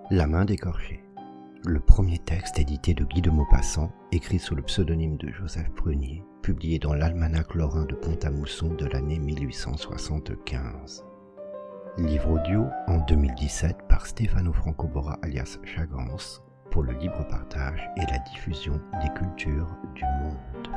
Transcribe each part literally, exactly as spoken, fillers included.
La main d'écorché. Le premier texte édité de Guy de Maupassant, écrit sous le pseudonyme de Joseph Prunier, publié dans l'Almanach lorrain de Pont-à-Mousson de l'année mille huit cent soixante-quinze. Livre audio en deux mille dix-sept par Stefano Francobora alias Chagance pour le libre partage et la diffusion des cultures du monde.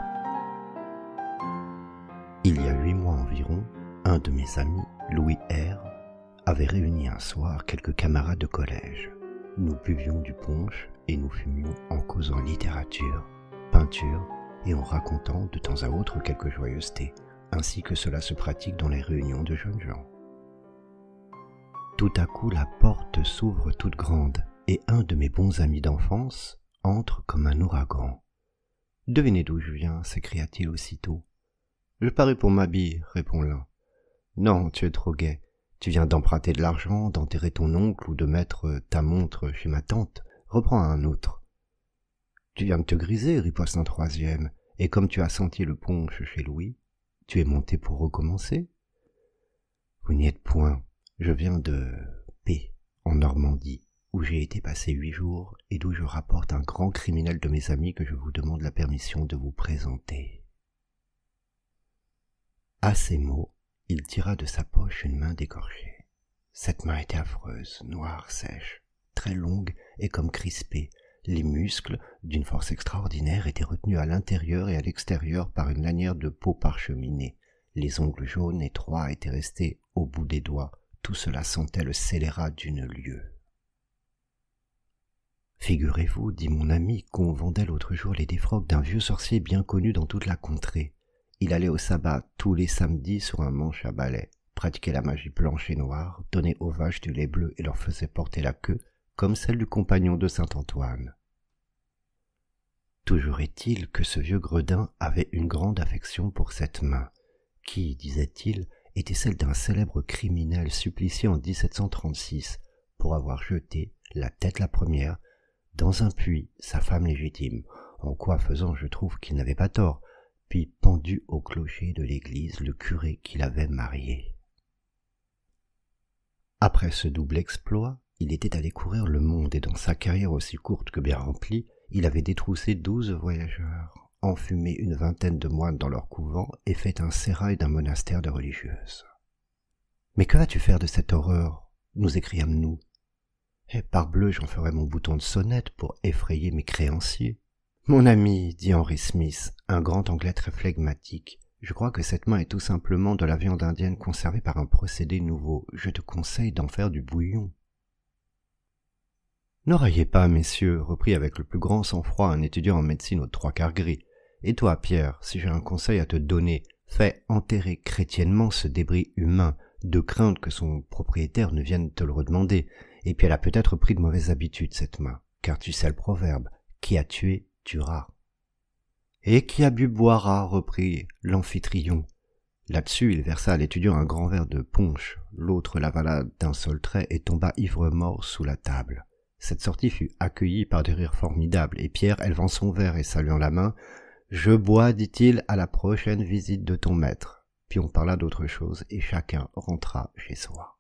Il y a huit mois environ, un de mes amis, Louis R., avait réuni un soir quelques camarades de collège. Nous buvions du punch et nous fumions en causant littérature, peinture et en racontant de temps à autre quelques joyeusetés, ainsi que cela se pratique dans les réunions de jeunes gens. Tout à coup, la porte s'ouvre toute grande et un de mes bons amis d'enfance entre comme un ouragan. « Devinez d'où je viens » s'écria-t-il aussitôt. « Je parie pour ma bille » répond l'un. « Non, tu es trop gai. Tu viens d'emprunter de l'argent, d'enterrer ton oncle ou de mettre ta montre chez ma tante. Reprends un autre. »« Tu viens de te griser » riposte un troisième. « Et comme tu as senti le punch chez Louis, tu es monté pour recommencer ?»« Vous n'y êtes point. Je viens de P, en Normandie, où j'ai été passé huit jours et d'où je rapporte un grand criminel de mes amis que je vous demande la permission de vous présenter. » À ces mots, il tira de sa poche une main d'écorché. Cette main était affreuse, noire, sèche, très longue et comme crispée. Les muscles, d'une force extraordinaire, étaient retenus à l'intérieur et à l'extérieur par une lanière de peau parcheminée. Les ongles jaunes étroits étaient restés au bout des doigts. Tout cela sentait le scélérat d'une lieue. « Figurez-vous, dit mon ami, qu'on vendait l'autre jour les défroques d'un vieux sorcier bien connu dans toute la contrée. Il allait au sabbat tous les samedis sur un manche à balai, pratiquait la magie blanche et noire, donnait aux vaches du lait bleu et leur faisait porter la queue, comme celle du compagnon de saint Antoine. Toujours est-il que ce vieux gredin avait une grande affection pour cette main, qui, disait-il, était celle d'un célèbre criminel supplicié en dix-sept cent trente-six pour avoir jeté, la tête la première, dans un puits sa femme légitime, en quoi faisant je trouve qu'il n'avait pas tort, puis pendu au clocher de l'église le curé qui l'avait marié. Après ce double exploit, il était allé courir le monde et dans sa carrière aussi courte que bien remplie, il avait détroussé douze voyageurs, enfumé une vingtaine de moines dans leur couvent et fait un sérail d'un monastère de religieuses. « Mais que vas-tu faire de cette horreur » nous écriâmes-nous. « Eh, parbleu, j'en ferai mon bouton de sonnette pour effrayer mes créanciers. » « Mon ami, dit Henry Smith, un grand anglais très flegmatique, je crois que cette main est tout simplement de la viande indienne conservée par un procédé nouveau. Je te conseille d'en faire du bouillon. » « Ne raillez pas, messieurs, reprit avec le plus grand sang-froid un étudiant en médecine aux trois quarts gris. Et toi, Pierre, si j'ai un conseil à te donner, fais enterrer chrétiennement ce débris humain, de crainte que son propriétaire ne vienne te le redemander. Et puis elle a peut-être pris de mauvaises habitudes, cette main, car tu sais le proverbe, qui a tué tuera. Et qui a bu boira, reprit l'amphitryon. Là-dessus, il versa à l'étudiant un grand verre de punch. L'autre l'avala d'un seul trait et tomba ivre-mort sous la table. Cette sortie fut accueillie par des rires formidables, et Pierre, élevant son verre et saluant la main, « Je bois, dit-il, à la prochaine visite de ton maître. » Puis on parla d'autre chose, et chacun rentra chez soi.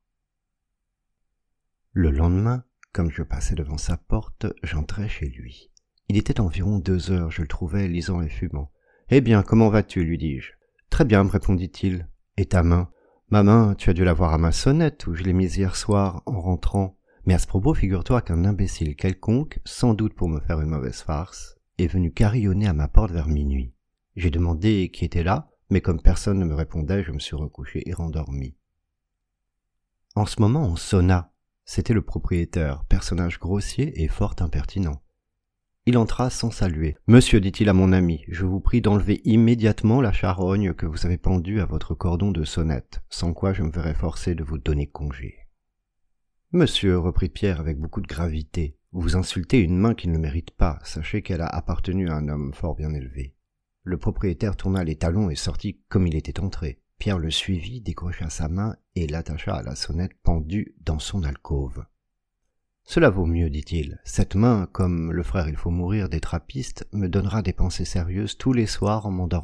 Le lendemain, comme je passais devant sa porte, j'entrai chez lui. Il était environ deux heures, je le trouvais lisant et fumant. « Eh bien, comment vas-tu » lui dis-je. « Très bien, me répondit-il. Et ta main ?»« Ma main, tu as dû la voir à ma sonnette, où je l'ai mise hier soir en rentrant. Mais à ce propos, figure-toi qu'un imbécile quelconque, sans doute pour me faire une mauvaise farce, est venu carillonner à ma porte vers minuit. J'ai demandé qui était là, mais comme personne ne me répondait, je me suis recouché et rendormi. En ce moment, on sonna. C'était le propriétaire, personnage grossier et fort impertinent. Il entra sans saluer. « Monsieur, dit-il à mon ami, je vous prie d'enlever immédiatement la charogne que vous avez pendue à votre cordon de sonnette, sans quoi je me verrai forcé de vous donner congé. »« Monsieur, reprit Pierre avec beaucoup de gravité, vous insultez une main qui ne le mérite pas, sachez qu'elle a appartenu à un homme fort bien élevé. » Le propriétaire tourna les talons et sortit comme il était entré. Pierre le suivit, décrocha sa main et l'attacha à la sonnette pendue dans son alcôve. « Cela vaut mieux, dit-il. Cette main, comme le frère il faut mourir des trappistes, me donnera des pensées sérieuses tous les soirs en m'endormant. »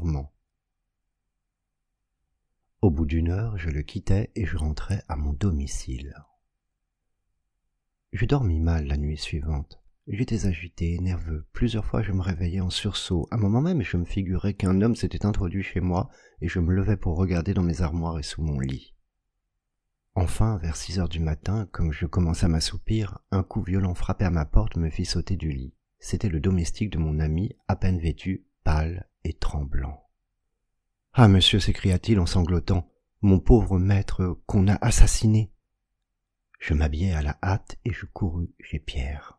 Au bout d'une heure, je le quittai et je rentrai à mon domicile. Je dormis mal la nuit suivante. J'étais agité, nerveux. Plusieurs fois je me réveillais en sursaut. À un moment même, je me figurais qu'un homme s'était introduit chez moi et je me levais pour regarder dans mes armoires et sous mon lit. Enfin, vers six heures du matin, comme je commençais à m'assoupir, un coup violent frappé à ma porte me fit sauter du lit. C'était le domestique de mon ami, à peine vêtu, pâle et tremblant. « Ah, monsieur !» s'écria-t-il en sanglotant, « mon pauvre maître qu'on a assassiné !» Je m'habillai à la hâte et je courus chez Pierre.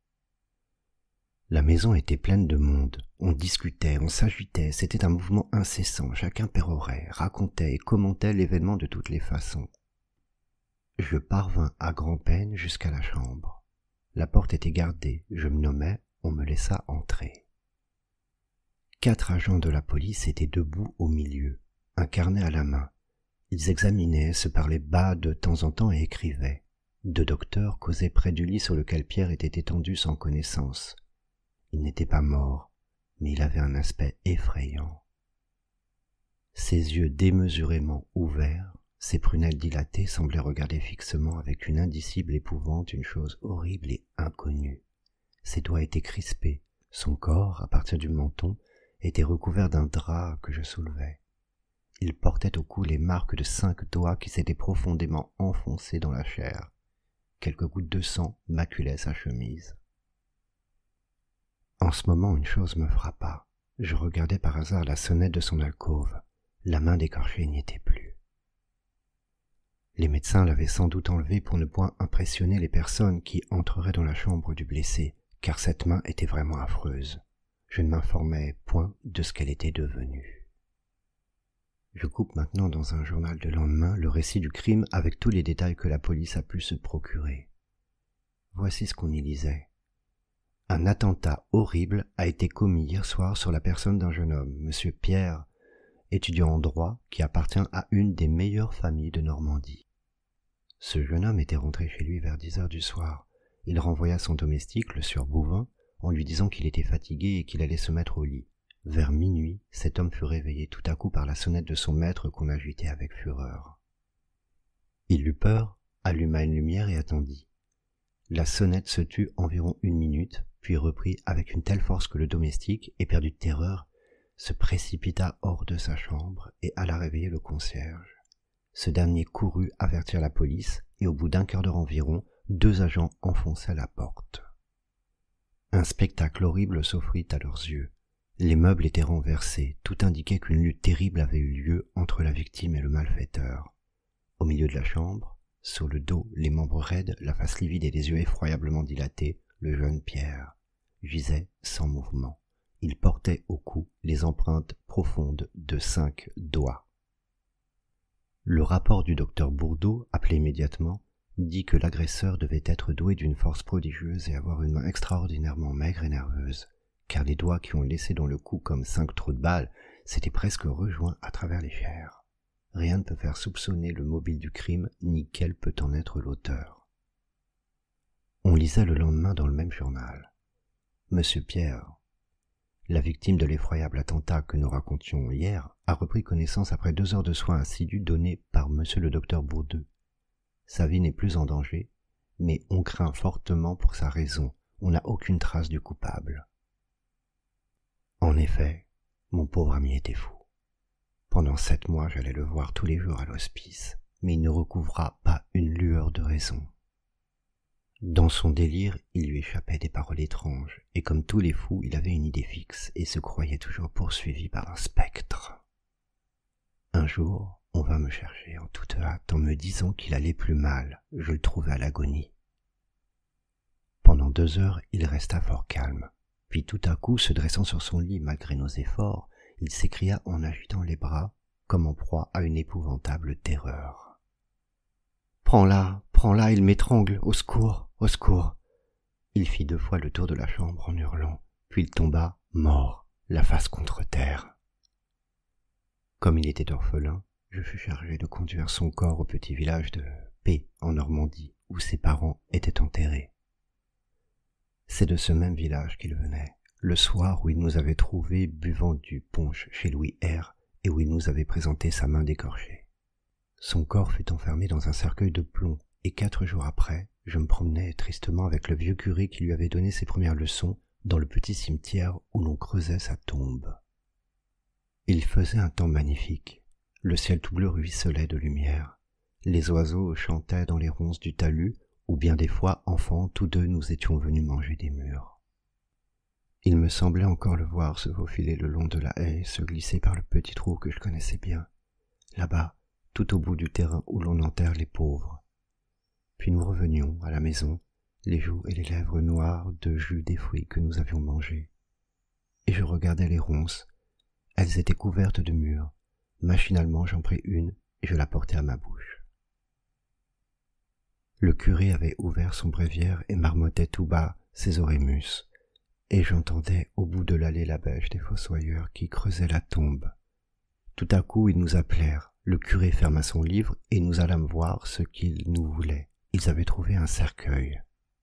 La maison était pleine de monde. On discutait, on s'agitait, c'était un mouvement incessant. Chacun pérorait, racontait et commentait l'événement de toutes les façons. Je parvins à grand-peine jusqu'à la chambre. La porte était gardée, je me nommais, on me laissa entrer. Quatre agents de la police étaient debout au milieu, un carnet à la main. Ils examinaient, se parlaient bas de temps en temps et écrivaient. Deux docteurs causaient près du lit sur lequel Pierre était étendu sans connaissance. Il n'était pas mort, mais il avait un aspect effrayant. Ses yeux démesurément ouverts, ses prunelles dilatées semblaient regarder fixement avec une indicible épouvante une chose horrible et inconnue. Ses doigts étaient crispés, son corps, à partir du menton, était recouvert d'un drap que je soulevais. Il portait au cou les marques de cinq doigts qui s'étaient profondément enfoncés dans la chair. Quelques gouttes de sang maculaient sa chemise. En ce moment, une chose me frappa. Je regardai par hasard la sonnette de son alcôve. La main d'écorché n'y était plus. Les médecins l'avaient sans doute enlevée pour ne point impressionner les personnes qui entreraient dans la chambre du blessé, car cette main était vraiment affreuse. Je ne m'informais point de ce qu'elle était devenue. Je coupe maintenant dans un journal de lendemain le récit du crime avec tous les détails que la police a pu se procurer. Voici ce qu'on y lisait. Un attentat horrible a été commis hier soir sur la personne d'un jeune homme, monsieur Pierre, étudiant en droit qui appartient à une des meilleures familles de Normandie. Ce jeune homme était rentré chez lui vers dix heures du soir. Il renvoya son domestique, le sieur Bouvin, en lui disant qu'il était fatigué et qu'il allait se mettre au lit. Vers minuit, cet homme fut réveillé tout à coup par la sonnette de son maître qu'on agitait avec fureur. Il eut peur, alluma une lumière et attendit. La sonnette se tut environ une minute, puis reprit avec une telle force que le domestique, éperdu de terreur, se précipita hors de sa chambre et alla réveiller le concierge. Ce dernier courut avertir la police et au bout d'un quart d'heure environ, deux agents enfonçaient la porte. Un spectacle horrible s'offrit à leurs yeux. Les meubles étaient renversés, tout indiquait qu'une lutte terrible avait eu lieu entre la victime et le malfaiteur. Au milieu de la chambre, sur le dos, les membres raides, la face livide et les yeux effroyablement dilatés, le jeune Pierre gisait sans mouvement. Il portait au cou les empreintes profondes de cinq doigts. Le rapport du docteur Bourdeau, appelé immédiatement, dit que l'agresseur devait être doué d'une force prodigieuse et avoir une main extraordinairement maigre et nerveuse, car les doigts qui ont laissé dans le cou comme cinq trous de balles s'étaient presque rejoints à travers les chairs. Rien ne peut faire soupçonner le mobile du crime, ni quel peut en être l'auteur. On lisait le lendemain dans le même journal. Monsieur Pierre, la victime de l'effroyable attentat que nous racontions hier, a repris connaissance après deux heures de soins assidus donnés par monsieur le docteur Bourdeau. Sa vie n'est plus en danger, mais on craint fortement pour sa raison. On n'a aucune trace du coupable. En effet, mon pauvre ami était fou. Pendant sept mois, j'allais le voir tous les jours à l'hospice, mais il ne recouvra pas une lueur de raison. Dans son délire, il lui échappait des paroles étranges, et comme tous les fous, il avait une idée fixe et se croyait toujours poursuivi par un spectre. Un jour, on vint me chercher en toute hâte en me disant qu'il allait plus mal. Je le trouvais à l'agonie. Pendant deux heures, il resta fort calme. Puis tout à coup, se dressant sur son lit malgré nos efforts, il s'écria en agitant les bras, comme en proie à une épouvantable terreur. « Prends-la, prends-la, il m'étrangle, au secours, au secours !» Il fit deux fois le tour de la chambre en hurlant, puis il tomba, mort, la face contre terre. Comme il était orphelin, je fus chargé de conduire son corps au petit village de P, en Normandie, où ses parents étaient enterrés. C'est de ce même village qu'il venait, le soir où il nous avait trouvés buvant du punch chez Louis R et où il nous avait présenté sa main décorchée. Son corps fut enfermé dans un cercueil de plomb et quatre jours après, je me promenais tristement avec le vieux curé qui lui avait donné ses premières leçons dans le petit cimetière où l'on creusait sa tombe. Il faisait un temps magnifique. Le ciel tout bleu ruisselait de lumière. Les oiseaux chantaient dans les ronces du talus, où bien des fois, enfants, tous deux nous étions venus manger des mûres. Il me semblait encore le voir se faufiler le long de la haie, se glisser par le petit trou que je connaissais bien, là-bas, tout au bout du terrain où l'on enterre les pauvres. Puis nous revenions à la maison, les joues et les lèvres noires de jus des fruits que nous avions mangés. Et je regardais les ronces. Elles étaient couvertes de mûres. Machinalement, j'en pris une et je la portai à ma bouche. Le curé avait ouvert son bréviaire et marmottait tout bas ses orémus, et j'entendais au bout de l'allée la bêche des fossoyeurs qui creusaient la tombe. Tout à coup, ils nous appelèrent. Le curé ferma son livre et nous allâmes voir ce qu'ils nous voulaient. Ils avaient trouvé un cercueil.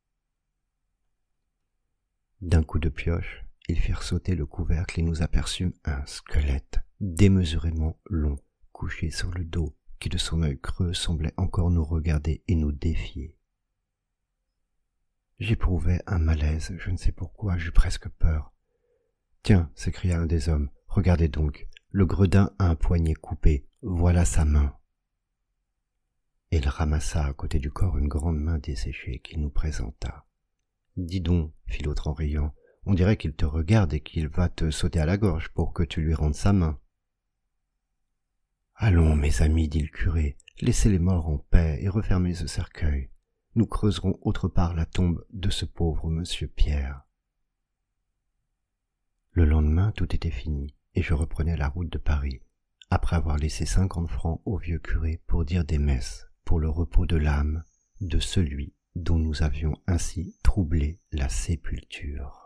D'un coup de pioche, ils firent sauter le couvercle et nous aperçûmes un squelette démesurément long, couché sur le dos, qui de son œil creux semblait encore nous regarder et nous défier. J'éprouvais un malaise, je ne sais pourquoi, j'eus presque peur. « Tiens » s'écria un des hommes, « regardez donc, le gredin a un poignet coupé, voilà sa main. » Et il ramassa à côté du corps une grande main desséchée qu'il nous présenta. « Dis donc, fit l'autre en riant, on dirait qu'il te regarde et qu'il va te sauter à la gorge pour que tu lui rendes sa main. »« Allons, mes amis, dit le curé, laissez les morts en paix et refermez ce cercueil. Nous creuserons autre part la tombe de ce pauvre monsieur Pierre. » Le lendemain, tout était fini, et je reprenais la route de Paris, après avoir laissé cinquante francs au vieux curé pour dire des messes pour le repos de l'âme de celui dont nous avions ainsi troublé la sépulture.